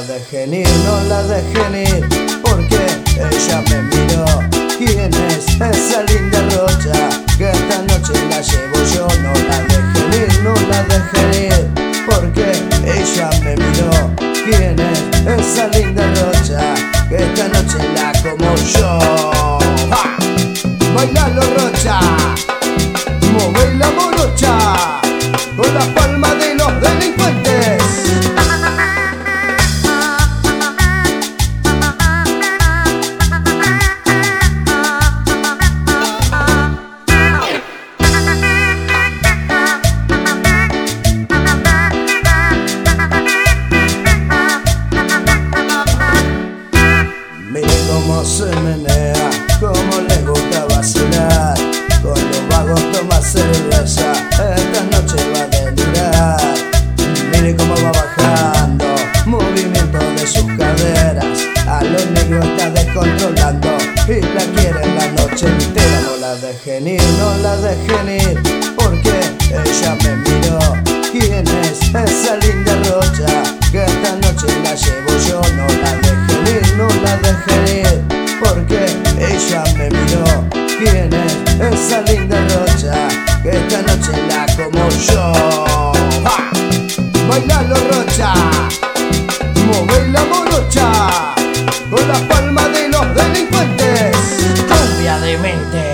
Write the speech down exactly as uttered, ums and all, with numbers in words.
dejen ir, no la dejen ir, porque ella me miró. ¿Quién es esa linda rocha? Que esta noche la llevo yo. No la dejen ir, no la dejen ir, porque ella me miró. ¿Quién es esa linda rocha? Que esta noche la como yo. ¡Ja! Bailalo, rocha, move la morocha con las palmas de los delincuentes. Mire cómo se menea, cómo le gusta vacilar. Con los vagos toma cerveza, esta noche va a delirar. Mire cómo va bajando, movimiento de sus caderas. A los negros está descontrolando y la quiere la noche entera. No la dejen ir, no la dejen ir, porque ella me miró. ¿Quién es esa linda rocha? Que esta noche la llevo yo. No la dejen ir, no la dejen ir, porque ella me miró. ¿Quién es esa linda rocha? Que esta noche la como yo. ¡Ja! Bailalo, rocha, move la morocha con las palmas de los delincuentes. Cumbia de mente.